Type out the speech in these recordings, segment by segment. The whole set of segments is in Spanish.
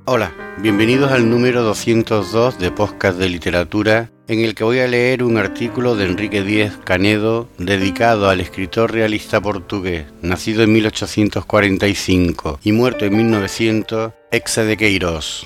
Hola, bienvenidos al número 202 de Podcast de Literatura, en el que voy a leer un artículo de Enrique Díez Canedo dedicado al escritor realista portugués, nacido en 1845 y muerto en 1900, Eça de Queiroz.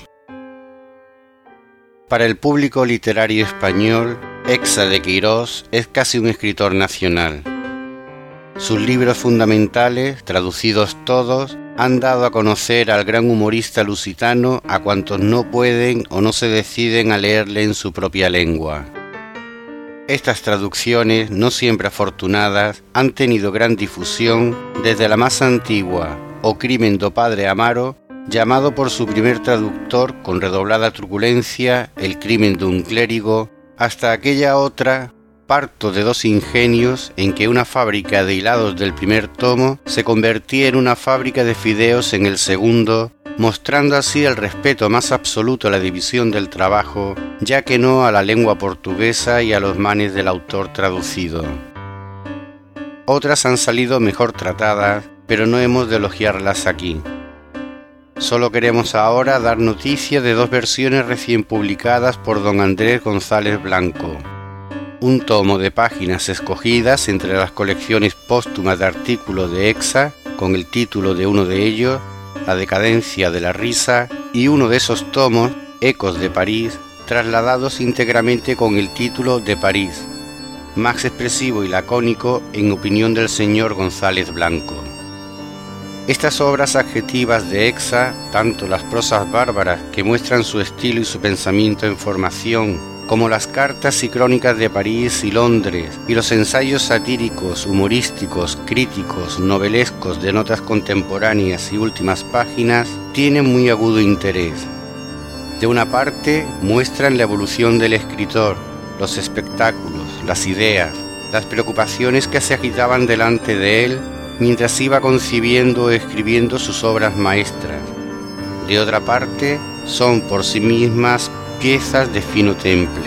Para el público literario español, Eça de Queiroz es casi un escritor nacional. Sus libros fundamentales, traducidos todos, han dado a conocer al gran humorista lusitano a cuantos no pueden o no se deciden a leerle en su propia lengua. Estas traducciones, no siempre afortunadas, han tenido gran difusión desde la más antigua, O crimen do padre Amaro, llamado por su primer traductor con redoblada truculencia El crimen de un clérigo, hasta aquella otra, Parto de dos ingenios, en que una fábrica de hilados del primer tomo se convertía en una fábrica de fideos en el segundo, mostrando así el respeto más absoluto a la división del trabajo, ya que no a la lengua portuguesa y a los manes del autor traducido. Otras han salido mejor tratadas, pero no hemos de elogiarlas aquí. Solo queremos ahora dar noticia de dos versiones recién publicadas por don Andrés González Blanco. Un tomo de páginas escogidas entre las colecciones póstumas de artículos de Eça, con el título de uno de ellos, La decadencia de la risa, y uno de esos tomos, Ecos de París, trasladados íntegramente con el título de París, más expresivo y lacónico en opinión del señor González Blanco. Estas obras adjetivas de Eça, tanto las prosas bárbaras que muestran su estilo y su pensamiento en formación, como las cartas y crónicas de París y Londres, y los ensayos satíricos, humorísticos, críticos, novelescos de notas contemporáneas y últimas páginas, tienen muy agudo interés. De una parte, muestran la evolución del escritor, los espectáculos, las ideas, las preocupaciones que se agitaban delante de él mientras iba concibiendo o escribiendo sus obras maestras. De otra parte, son por sí mismas piezas de fino temple.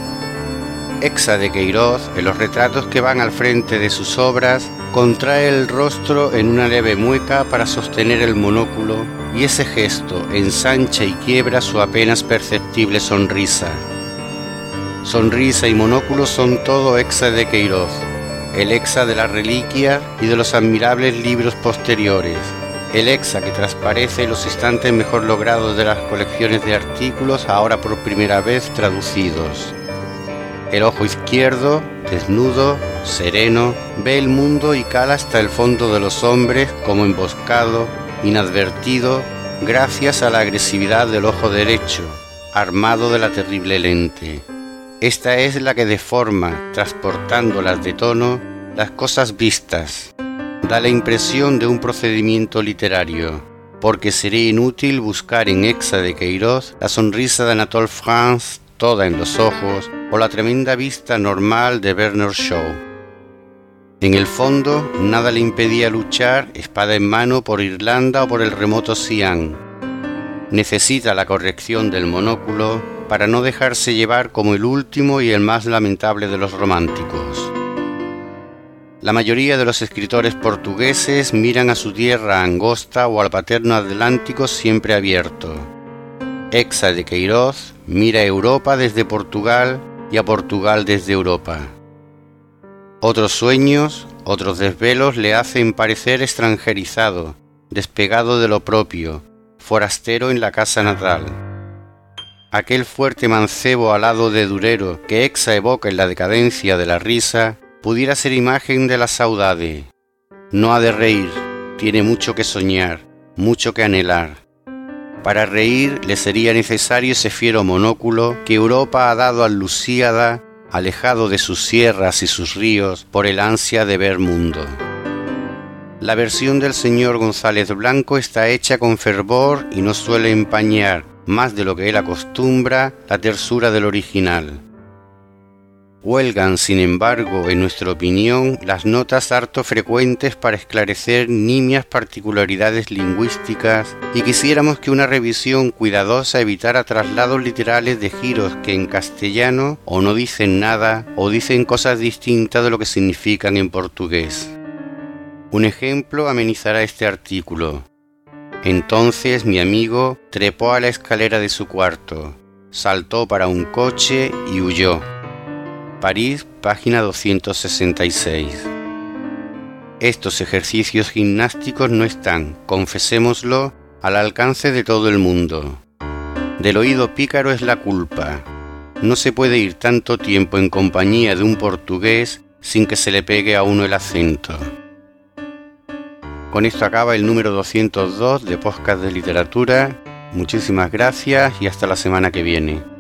Eça de Queiroz, en los retratos que van al frente de sus obras, contrae el rostro en una leve mueca para sostener el monóculo, y ese gesto ensancha y quiebra su apenas perceptible sonrisa. Sonrisa y monóculo son todo Eça de Queiroz, el Eça de la reliquia y de los admirables libros posteriores, el Eça que transparece en los instantes mejor logrados de las colecciones de artículos ahora por primera vez traducidos. El ojo izquierdo, desnudo, sereno, ve el mundo y cala hasta el fondo de los hombres como emboscado, inadvertido, gracias a la agresividad del ojo derecho, armado de la terrible lente. Esta es la que deforma, transportándolas de tono, las cosas vistas. Da la impresión de un procedimiento literario, porque sería inútil buscar en Eça de Queiroz la sonrisa de Anatole France toda en los ojos o la tremenda vista normal de Bernard Shaw. En el fondo, nada le impedía luchar, espada en mano, por Irlanda o por el remoto Sián. Necesita la corrección del monóculo para no dejarse llevar como el último y el más lamentable de los románticos. La mayoría de los escritores portugueses miran a su tierra angosta o al paterno Atlántico siempre abierto. Eça de Queiroz mira a Europa desde Portugal y a Portugal desde Europa. Otros sueños, otros desvelos le hacen parecer extranjerizado, despegado de lo propio, forastero en la casa natal. Aquel fuerte mancebo alado de Durero que Eça evoca en la decadencia de la risa, pudiera ser imagen de la saudade. No ha de reír, tiene mucho que soñar, mucho que anhelar. Para reír le sería necesario ese fiero monóculo que Europa ha dado al Lusíada, alejado de sus sierras y sus ríos por el ansia de ver mundo. La versión del señor González Blanco está hecha con fervor y no suele empañar, más de lo que él acostumbra, la tersura del original. Huelgan, sin embargo, en nuestra opinión, las notas harto frecuentes para esclarecer nimias particularidades lingüísticas y quisiéramos que una revisión cuidadosa evitara traslados literales de giros que en castellano o no dicen nada o dicen cosas distintas de lo que significan en portugués. Un ejemplo amenizará este artículo. Entonces mi amigo trepó a la escalera de su cuarto, saltó para un coche y huyó. París, página 266. Estos ejercicios gimnásticos no están, confesémoslo, al alcance de todo el mundo. Del oído pícaro es la culpa. No se puede ir tanto tiempo en compañía de un portugués sin que se le pegue a uno el acento. Con esto acaba el número 202 de Podcast de Literatura. Muchísimas gracias y hasta la semana que viene.